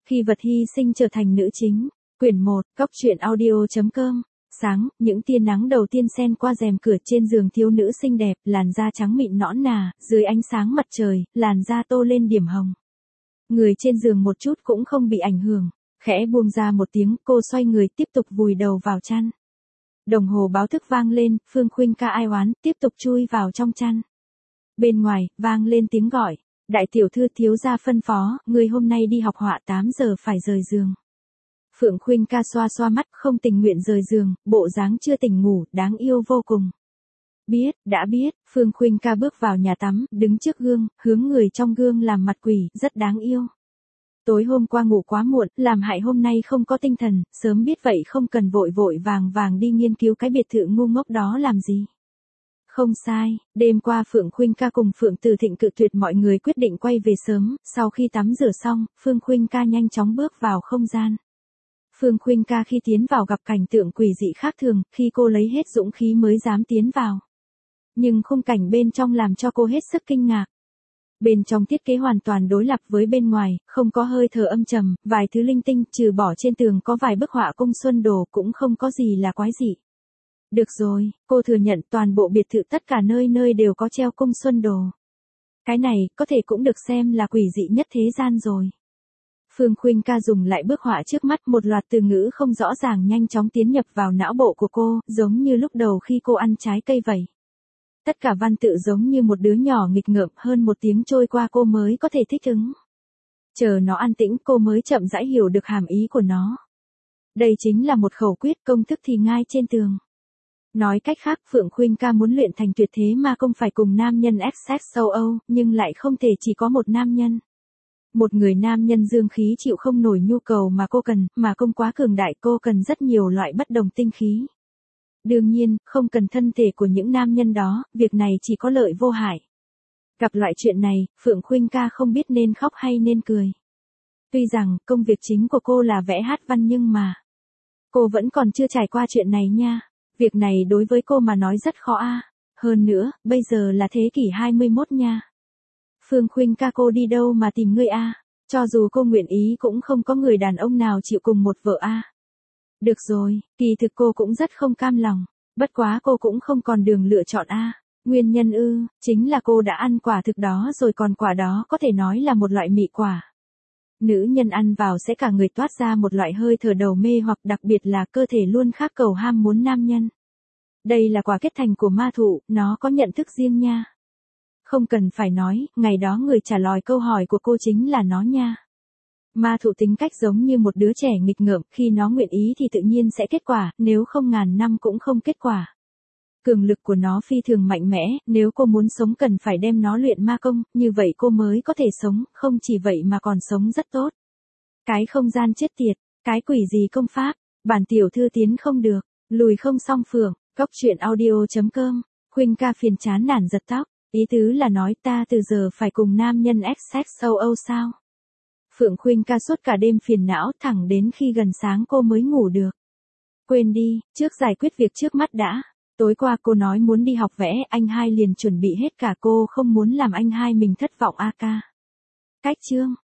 Khi vật hy sinh trở thành nữ chính. Quyển 1, Cóc truyện audio.com. Sáng, những tia nắng đầu tiên xen qua rèm cửa, trên giường thiếu nữ xinh đẹp, làn da trắng mịn nõn nà, dưới ánh sáng mặt trời, làn da tô lên điểm hồng. Người trên giường một chút cũng không bị ảnh hưởng. Khẽ buông ra một tiếng, cô xoay người tiếp tục vùi đầu vào chăn. Đồng hồ báo thức vang lên, Phương Khuynh ca ai oán, tiếp tục chui vào trong chăn. Bên ngoài, vang lên tiếng gọi. Đại tiểu thư, thiếu gia phân phó, người hôm nay đi học họa 8 giờ phải rời giường. Phượng Khuynh ca xoa xoa mắt, không tình nguyện rời giường, bộ dáng chưa tỉnh ngủ, đáng yêu vô cùng. Biết, đã biết. Phương Khuynh ca bước vào nhà tắm, đứng trước gương, hướng người trong gương làm mặt quỷ, rất đáng yêu. Tối hôm qua ngủ quá muộn, làm hại hôm nay không có tinh thần, sớm biết vậy không cần vội vội vàng vàng đi nghiên cứu cái biệt thự ngu ngốc đó làm gì. Không sai, đêm qua Phượng Khuynh ca cùng Phượng Từ Thịnh cự tuyệt mọi người, quyết định quay về sớm. Sau khi tắm rửa xong, Phương Khuynh ca nhanh chóng bước vào không gian. Phương Khuynh ca khi tiến vào gặp cảnh tượng quỷ dị khác thường, khi cô lấy hết dũng khí mới dám tiến vào. Nhưng khung cảnh bên trong làm cho cô hết sức kinh ngạc. Bên trong thiết kế hoàn toàn đối lập với bên ngoài, không có hơi thở âm trầm, vài thứ linh tinh, trừ bỏ trên tường có vài bức họa cung xuân đồ, cũng không có gì là quái dị. Được rồi, cô thừa nhận toàn bộ biệt thự tất cả nơi nơi đều có treo cung xuân đồ. Cái này, có thể cũng được xem là quỷ dị nhất thế gian rồi. Phương Khuynh ca dùng lại bức họa trước mắt, một loạt từ ngữ không rõ ràng nhanh chóng tiến nhập vào não bộ của cô, giống như lúc đầu khi cô ăn trái cây vậy. Tất cả văn tự giống như một đứa nhỏ nghịch ngợm, hơn một tiếng trôi qua cô mới có thể thích ứng. Chờ nó an tĩnh cô mới chậm rãi hiểu được hàm ý của nó. Đây chính là một khẩu quyết, công thức thì ngay trên tường. Nói cách khác, Phượng Khuynh ca muốn luyện thành tuyệt thế ma công phải cùng nam nhân XXOO, nhưng lại không thể chỉ có một nam nhân. Một người nam nhân dương khí chịu không nổi nhu cầu mà cô cần, mà công quá cường đại, cô cần rất nhiều loại bất đồng tinh khí. Đương nhiên, không cần thân thể của những nam nhân đó, việc này chỉ có lợi vô hại. Gặp loại chuyện này, Phượng Khuynh ca không biết nên khóc hay nên cười. Tuy rằng, công việc chính của cô là vẽ hát văn nhưng mà cô vẫn còn chưa trải qua chuyện này nha. Việc này đối với cô mà nói rất khó a. Hơn nữa, bây giờ là thế kỷ 21 nha. Phương Khuynh ca, cô đi đâu mà tìm ngươi a? Cho dù cô nguyện ý cũng không có người đàn ông nào chịu cùng một vợ a. Được rồi, kỳ thực cô cũng rất không cam lòng. Bất quá cô cũng không còn đường lựa chọn a. Nguyên nhân chính là cô đã ăn quả thực đó rồi, còn quả đó có thể nói là một loại mị quả. Nữ nhân ăn vào sẽ cả người toát ra một loại hơi thở đầu mê, hoặc đặc biệt là cơ thể luôn khát cầu ham muốn nam nhân. Đây là quả kết thành của ma thụ, nó có nhận thức riêng nha. Không cần phải nói, ngày đó người trả lời câu hỏi của cô chính là nó nha. Ma thụ tính cách giống như một đứa trẻ nghịch ngợm, khi nó nguyện ý thì tự nhiên sẽ kết quả, nếu không ngàn năm cũng không kết quả. Cường lực của nó phi thường mạnh mẽ, nếu cô muốn sống cần phải đem nó luyện ma công, như vậy cô mới có thể sống, không chỉ vậy mà còn sống rất tốt. Cái không gian chết tiệt, cái quỷ gì công pháp, bản tiểu thư tiến không được, lùi không xong Phượng. Cóc truyện audio.com. Khuynh ca phiền chán nản giật tóc, ý tứ là nói ta từ giờ phải cùng nam nhân XXOO sao? Phượng Khuynh ca suốt cả đêm phiền não, thẳng đến khi gần sáng cô mới ngủ được. Quên đi, trước giải quyết việc trước mắt đã. Tối qua cô nói muốn đi học vẽ, anh hai liền chuẩn bị hết cả, cô không muốn làm anh hai mình thất vọng a ca. Cách chương.